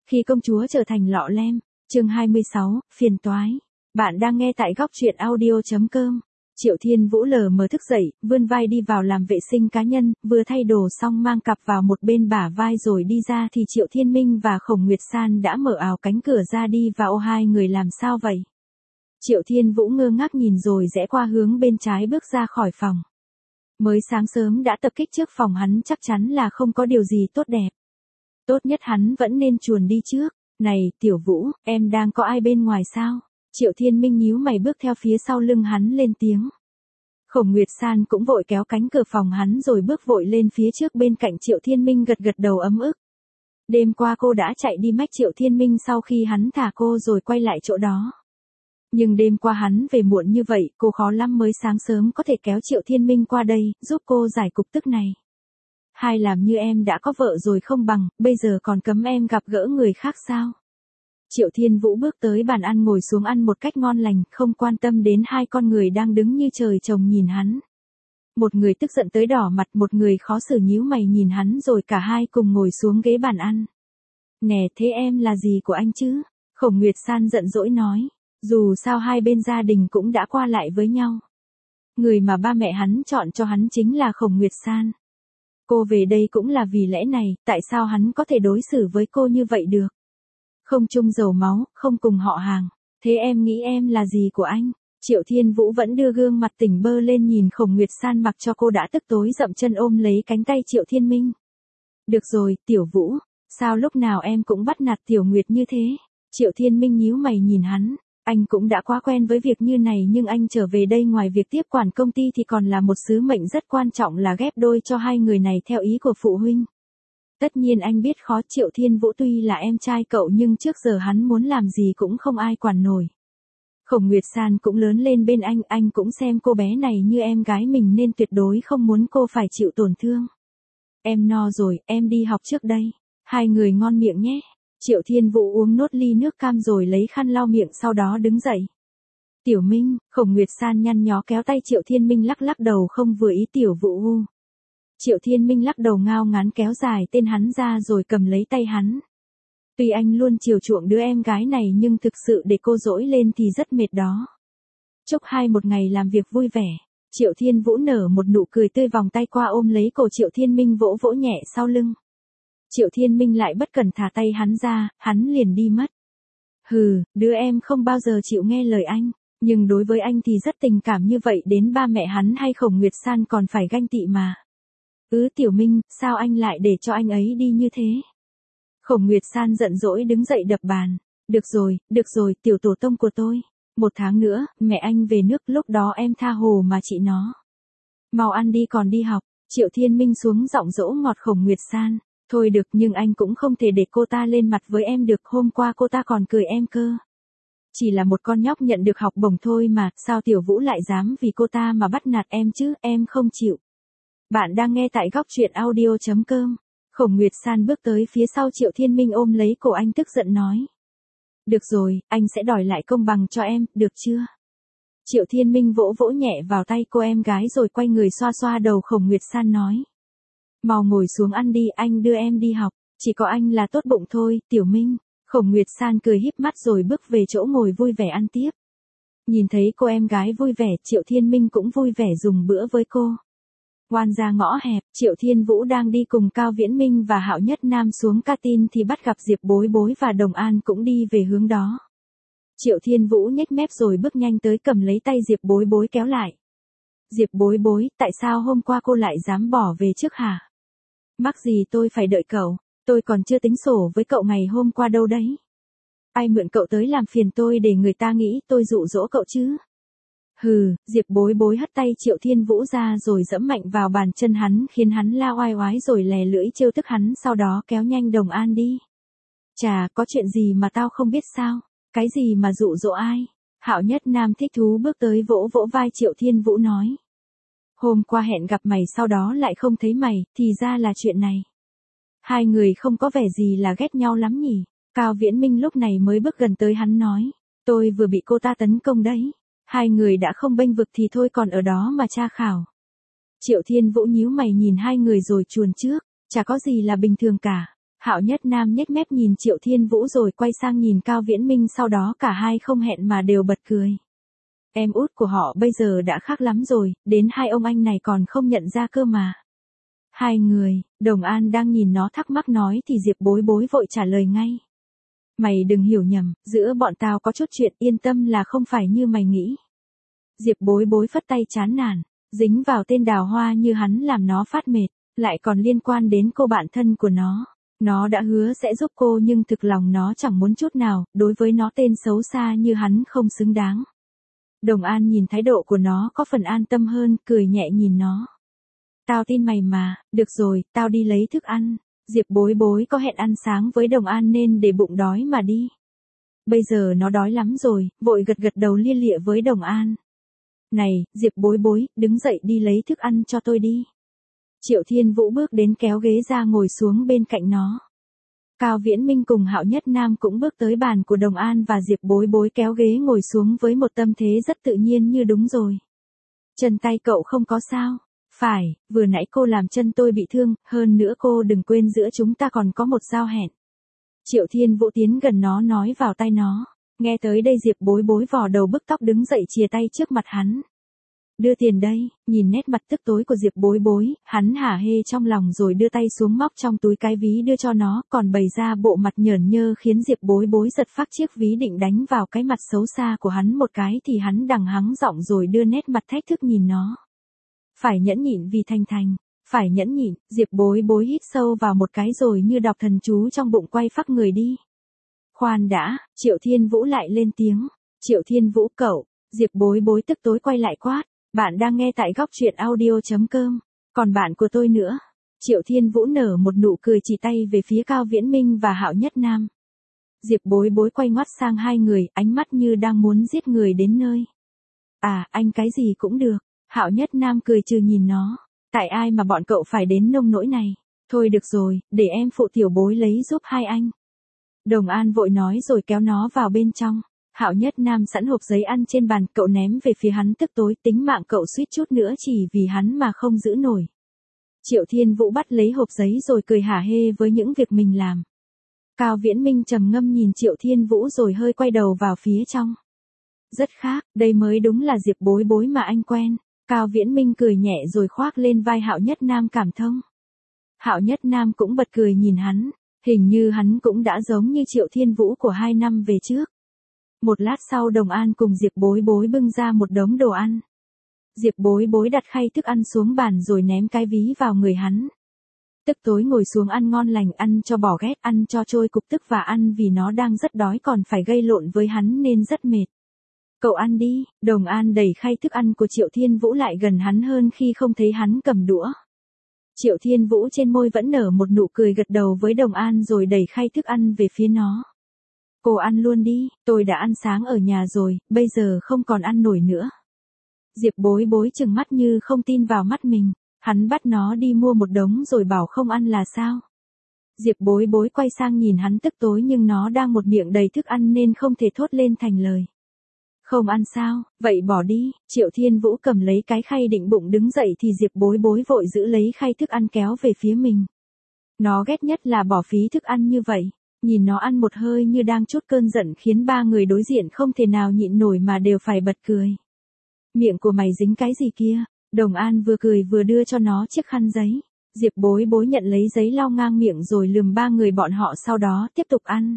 Khi công chúa trở thành lọ lem, chương 26, phiền toái. Bạn đang nghe tại góc truyện audio.com. Triệu Thiên Vũ lờ mờ thức dậy, vươn vai đi vào làm vệ sinh cá nhân, vừa thay đồ xong mang cặp vào một bên bả vai rồi đi ra thì Triệu Thiên Minh và Khổng Nguyệt San đã mở ào cánh cửa ra đi vào. Hai người làm sao vậy? Triệu Thiên Vũ ngơ ngác nhìn rồi rẽ qua hướng bên trái bước ra khỏi phòng. Mới sáng sớm đã tập kích trước phòng hắn chắc chắn là không có điều gì tốt đẹp. Tốt nhất hắn vẫn nên chuồn đi trước. Này, Tiểu Vũ, em đang có ai bên ngoài sao? Triệu Thiên Minh nhíu mày bước theo phía sau lưng hắn lên tiếng. Khổng Nguyệt San cũng vội kéo cánh cửa phòng hắn rồi bước vội lên phía trước bên cạnh Triệu Thiên Minh gật gật đầu ấm ức. Đêm qua cô đã chạy đi mách Triệu Thiên Minh sau khi hắn thả cô rồi quay lại chỗ đó. Nhưng đêm qua hắn về muộn như vậy, cô khó lắm mới sáng sớm có thể kéo Triệu Thiên Minh qua đây, giúp cô giải cục tức này. Hai làm như em đã có vợ rồi không bằng, bây giờ còn cấm em gặp gỡ người khác sao? Triệu Thiên Vũ bước tới bàn ăn ngồi xuống ăn một cách ngon lành, không quan tâm đến hai con người đang đứng như trời trồng nhìn hắn. Một người tức giận tới đỏ mặt, một người khó xử nhíu mày nhìn hắn rồi cả hai cùng ngồi xuống ghế bàn ăn. Nè, thế em là gì của anh chứ? Khổng Nguyệt San giận dỗi nói. Dù sao hai bên gia đình cũng đã qua lại với nhau. Người mà ba mẹ hắn chọn cho hắn chính là Khổng Nguyệt San. Cô về đây cũng là vì lẽ này, tại sao hắn có thể đối xử với cô như vậy được? Không chung dầu máu, không cùng họ hàng. Thế em nghĩ em là gì của anh? Triệu Thiên Vũ vẫn đưa gương mặt tỉnh bơ lên nhìn Khổng Nguyệt San mặc cho cô đã tức tối dậm chân ôm lấy cánh tay Triệu Thiên Minh. Được rồi, Tiểu Vũ, sao lúc nào em cũng bắt nạt Tiểu Nguyệt như thế? Triệu Thiên Minh nhíu mày nhìn hắn. Anh cũng đã quá quen với việc như này nhưng anh trở về đây ngoài việc tiếp quản công ty thì còn là một sứ mệnh rất quan trọng là ghép đôi cho hai người này theo ý của phụ huynh. Tất nhiên anh biết khó. Triệu Thiên Vũ tuy là em trai cậu nhưng trước giờ hắn muốn làm gì cũng không ai quản nổi. Khổng Nguyệt San cũng lớn lên bên anh cũng xem cô bé này như em gái mình nên tuyệt đối không muốn cô phải chịu tổn thương. Em no rồi, em đi học trước đây. Hai người ngon miệng nhé. Triệu Thiên Vũ uống nốt ly nước cam rồi lấy khăn lau miệng sau đó đứng dậy. Tiểu Minh, Khổng Nguyệt San nhăn nhó kéo tay Triệu Thiên Minh lắc lắc đầu không vừa ý. Tiểu Vũ hu. Triệu Thiên Minh lắc đầu ngao ngán kéo dài tên hắn ra rồi cầm lấy tay hắn. Tuy anh luôn chiều chuộng đứa em gái này nhưng thực sự để cô dỗi lên thì rất mệt đó. Chúc hai một ngày làm việc vui vẻ. Triệu Thiên Vũ nở một nụ cười tươi vòng tay qua ôm lấy cổ Triệu Thiên Minh vỗ vỗ nhẹ sau lưng. Triệu Thiên Minh lại bất cần thả tay hắn ra, hắn liền đi mất. Hừ, đứa em không bao giờ chịu nghe lời anh, nhưng đối với anh thì rất tình cảm như vậy đến ba mẹ hắn hay Khổng Nguyệt San còn phải ganh tị mà. Tiểu Minh, sao anh lại để cho anh ấy đi như thế? Khổng Nguyệt San giận dỗi đứng dậy đập bàn. Được rồi, tiểu tổ tông của tôi. 1 tháng nữa, mẹ anh về nước lúc đó em tha hồ mà chị nó. Mau ăn đi còn đi học. Triệu Thiên Minh xuống giọng dỗ ngọt Khổng Nguyệt San. Thôi được nhưng anh cũng không thể để cô ta lên mặt với em được, hôm qua cô ta còn cười em cơ. Chỉ là một con nhóc nhận được học bổng thôi mà, sao Tiểu Vũ lại dám vì cô ta mà bắt nạt em chứ, em không chịu. Bạn đang nghe tại góc truyện audio.com. Khổng Nguyệt San bước tới phía sau Triệu Thiên Minh ôm lấy cổ anh tức giận nói. Được rồi, anh sẽ đòi lại công bằng cho em, được chưa? Triệu Thiên Minh vỗ vỗ nhẹ vào tay cô em gái rồi quay người xoa xoa đầu Khổng Nguyệt San nói. Mau ngồi xuống ăn đi, anh đưa em đi học, chỉ có anh là tốt bụng thôi, Tiểu Minh. Khổng Nguyệt San cười híp mắt rồi bước về chỗ ngồi vui vẻ ăn tiếp. Nhìn thấy cô em gái vui vẻ, Triệu Thiên Minh cũng vui vẻ dùng bữa với cô. Ngoan ra ngõ hẹp, Triệu Thiên Vũ đang đi cùng Cao Viễn Minh và Hạo Nhất Nam xuống canteen thì bắt gặp Diệp Bối Bối và Đồng An cũng đi về hướng đó. Triệu Thiên Vũ nhếch mép rồi bước nhanh tới cầm lấy tay Diệp Bối Bối kéo lại. Diệp Bối Bối, tại sao hôm qua cô lại dám bỏ về trước hả? Mắc gì tôi phải đợi cậu, tôi còn chưa tính sổ với cậu ngày hôm qua đâu đấy. Ai mượn cậu tới làm phiền tôi để người ta nghĩ tôi dụ dỗ cậu chứ? Hừ, Diệp Bối Bối hất tay Triệu Thiên Vũ ra rồi dẫm mạnh vào bàn chân hắn khiến hắn la oai oái rồi lè lưỡi trêu tức hắn sau đó kéo nhanh Đồng An đi. Chà, có chuyện gì mà tao không biết sao? Cái gì mà dụ dỗ ai? Hạo Nhất Nam thích thú bước tới vỗ vỗ vai Triệu Thiên Vũ nói. Hôm qua hẹn gặp mày sau đó lại không thấy mày, thì ra là chuyện này. Hai người không có vẻ gì là ghét nhau lắm nhỉ? Cao Viễn Minh lúc này mới bước gần tới hắn nói. Tôi vừa bị cô ta tấn công đấy. Hai người đã không bênh vực thì thôi còn ở đó mà tra khảo. Triệu Thiên Vũ nhíu mày nhìn hai người rồi chuồn trước. Chả có gì là bình thường cả. Hạo Nhất Nam nhếch mép nhìn Triệu Thiên Vũ rồi quay sang nhìn Cao Viễn Minh, sau đó cả hai không hẹn mà đều bật cười. Em út của họ bây giờ đã khác lắm rồi, đến hai ông anh này còn không nhận ra cơ mà. Hai người, Đồng An đang nhìn nó thắc mắc nói thì Diệp Bối Bối vội trả lời ngay. Mày đừng hiểu nhầm, giữa bọn tao có chút chuyện, yên tâm là không phải như mày nghĩ. Diệp Bối Bối phất tay chán nản, dính vào tên Đào Hoa như hắn làm nó phát mệt, lại còn liên quan đến cô bạn thân của nó. Nó đã hứa sẽ giúp cô nhưng thực lòng nó chẳng muốn chút nào, đối với nó tên xấu xa như hắn không xứng đáng. Đồng An nhìn thái độ của nó có phần an tâm hơn, cười nhẹ nhìn nó. Tao tin mày mà, được rồi, tao đi lấy thức ăn. Diệp Bối Bối có hẹn ăn sáng với Đồng An nên để bụng đói mà đi. Bây giờ nó đói lắm rồi, vội gật gật đầu lia lịa với Đồng An. Này, Diệp Bối Bối, đứng dậy đi lấy thức ăn cho tôi đi. Triệu Thiên Vũ bước đến kéo ghế ra ngồi xuống bên cạnh nó. Cao Viễn Minh cùng Hạo Nhất Nam cũng bước tới bàn của Đồng An và Diệp Bối Bối kéo ghế ngồi xuống với một tâm thế rất tự nhiên như đúng rồi. Chân tay cậu không có sao? Phải, vừa nãy cô làm chân tôi bị thương, hơn nữa cô đừng quên giữa chúng ta còn có một giao hẹn. Triệu Thiên Vũ tiến gần nó nói vào tai nó. Nghe tới đây Diệp Bối Bối vò đầu bứt tóc đứng dậy chìa tay trước mặt hắn. Đưa tiền đây, nhìn nét mặt tức tối của Diệp Bối Bối, hắn hả hê trong lòng rồi đưa tay xuống móc trong túi cái ví đưa cho nó, còn bày ra bộ mặt nhởn nhơ khiến Diệp Bối Bối giật phác chiếc ví định đánh vào cái mặt xấu xa của hắn một cái thì hắn đằng hắng giọng rồi đưa nét mặt thách thức nhìn nó. Phải nhẫn nhịn vì Thành Thành, phải nhẫn nhịn, Diệp Bối Bối hít sâu vào một cái rồi như đọc thần chú trong bụng quay phác người đi. Khoan đã, Triệu Thiên Vũ lại lên tiếng. Triệu Thiên Vũ cậu, Diệp Bối Bối tức tối quay lại quát. Bạn đang nghe tại góc truyện audio.com. Còn bạn của tôi nữa. Triệu Thiên Vũ nở một nụ cười chỉ tay về phía Cao Viễn Minh và Hạo Nhất Nam. Diệp Bối Bối quay ngoắt sang hai người, ánh mắt như đang muốn giết người đến nơi. À, anh cái gì cũng được. Hạo Nhất Nam cười trừ nhìn nó. Tại ai mà bọn cậu phải đến nông nỗi này. Thôi được rồi, để em phụ tiểu bối lấy giúp hai anh. Đồng An vội nói rồi kéo nó vào bên trong. Hạo Nhất Nam sẵn hộp giấy ăn trên bàn, cậu ném về phía hắn tức tối, tính mạng cậu suýt chút nữa chỉ vì hắn mà không giữ nổi. Triệu Thiên Vũ bắt lấy hộp giấy rồi cười hả hê với những việc mình làm. Cao Viễn Minh trầm ngâm nhìn Triệu Thiên Vũ rồi hơi quay đầu vào phía trong. Rất khác, đây mới đúng là Diệp Bối Bối mà anh quen. Cao Viễn Minh cười nhẹ rồi khoác lên vai Hạo Nhất Nam cảm thông. Hạo Nhất Nam cũng bật cười nhìn hắn, hình như hắn cũng đã giống như Triệu Thiên Vũ của 2 năm về trước. Một lát sau Đồng An cùng Diệp Bối Bối bưng ra một đống đồ ăn. Diệp Bối Bối đặt khay thức ăn xuống bàn rồi ném cái ví vào người hắn. Tức tối ngồi xuống ăn ngon lành, ăn cho bỏ ghét, ăn cho trôi cục tức và ăn vì nó đang rất đói còn phải gây lộn với hắn nên rất mệt. Cậu ăn đi, Đồng An đẩy khay thức ăn của Triệu Thiên Vũ lại gần hắn hơn khi không thấy hắn cầm đũa. Triệu Thiên Vũ trên môi vẫn nở một nụ cười gật đầu với Đồng An rồi đẩy khay thức ăn về phía nó. Cô ăn luôn đi, tôi đã ăn sáng ở nhà rồi, bây giờ không còn ăn nổi nữa. Diệp Bối Bối trừng mắt như không tin vào mắt mình, hắn bắt nó đi mua một đống rồi bảo không ăn là sao. Diệp Bối Bối quay sang nhìn hắn tức tối nhưng nó đang một miệng đầy thức ăn nên không thể thốt lên thành lời. Không ăn sao, vậy bỏ đi. Triệu Thiên Vũ cầm lấy cái khay định bụng đứng dậy thì Diệp Bối Bối vội giữ lấy khay thức ăn kéo về phía mình. Nó ghét nhất là bỏ phí thức ăn như vậy. Nhìn nó ăn một hơi như đang trút cơn giận khiến ba người đối diện không thể nào nhịn nổi mà đều phải bật cười. Miệng của mày dính cái gì kia? Đồng An vừa cười vừa đưa cho nó chiếc khăn giấy. Diệp Bối Bối nhận lấy giấy lau ngang miệng rồi lườm ba người bọn họ sau đó tiếp tục ăn.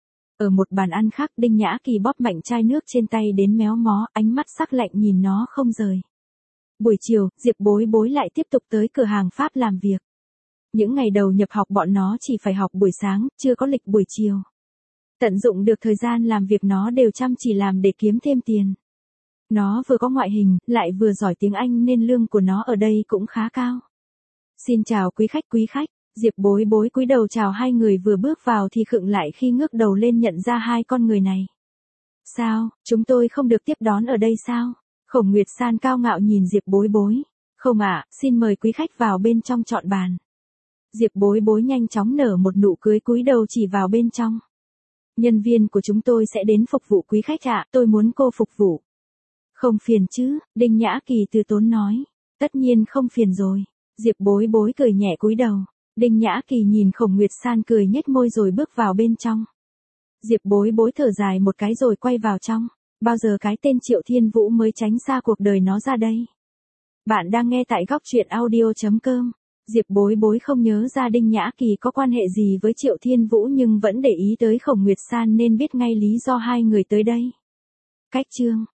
Ở một bàn ăn khác Đinh Nhã Kỳ bóp mạnh chai nước trên tay đến méo mó, ánh mắt sắc lạnh nhìn nó không rời. Buổi chiều, Diệp Bối Bối lại tiếp tục tới cửa hàng Pháp làm việc. Những ngày đầu nhập học bọn nó chỉ phải học buổi sáng, chưa có lịch buổi chiều. Tận dụng được thời gian làm việc nó đều chăm chỉ làm để kiếm thêm tiền. Nó vừa có ngoại hình, lại vừa giỏi tiếng Anh nên lương của nó ở đây cũng khá cao. Xin chào quý khách. Diệp Bối Bối cúi đầu chào hai người vừa bước vào thì khựng lại khi ngước đầu lên nhận ra hai con người này. Sao, chúng tôi không được tiếp đón ở đây sao? Khổng Nguyệt San cao ngạo nhìn Diệp Bối Bối. Không ạ, xin mời quý khách vào bên trong chọn bàn. Diệp Bối Bối nhanh chóng nở một nụ cười cúi đầu chỉ vào bên trong. Nhân viên của chúng tôi sẽ đến phục vụ quý khách ạ, tôi muốn cô phục vụ. Không phiền chứ, Đinh Nhã Kỳ từ tốn nói. Tất nhiên không phiền rồi. Diệp Bối Bối cười nhẹ cúi đầu. Đinh Nhã Kỳ nhìn Khổng Nguyệt San cười nhếch môi rồi bước vào bên trong. Diệp Bối Bối thở dài một cái rồi quay vào trong. Bao giờ cái tên Triệu Thiên Vũ mới tránh xa cuộc đời nó ra đây? Bạn đang nghe tại góc truyện audio.com. Diệp Bối Bối không nhớ ra Đinh Nhã Kỳ có quan hệ gì với Triệu Thiên Vũ nhưng vẫn để ý tới Khổng Nguyệt San nên biết ngay lý do hai người tới đây. Cách chương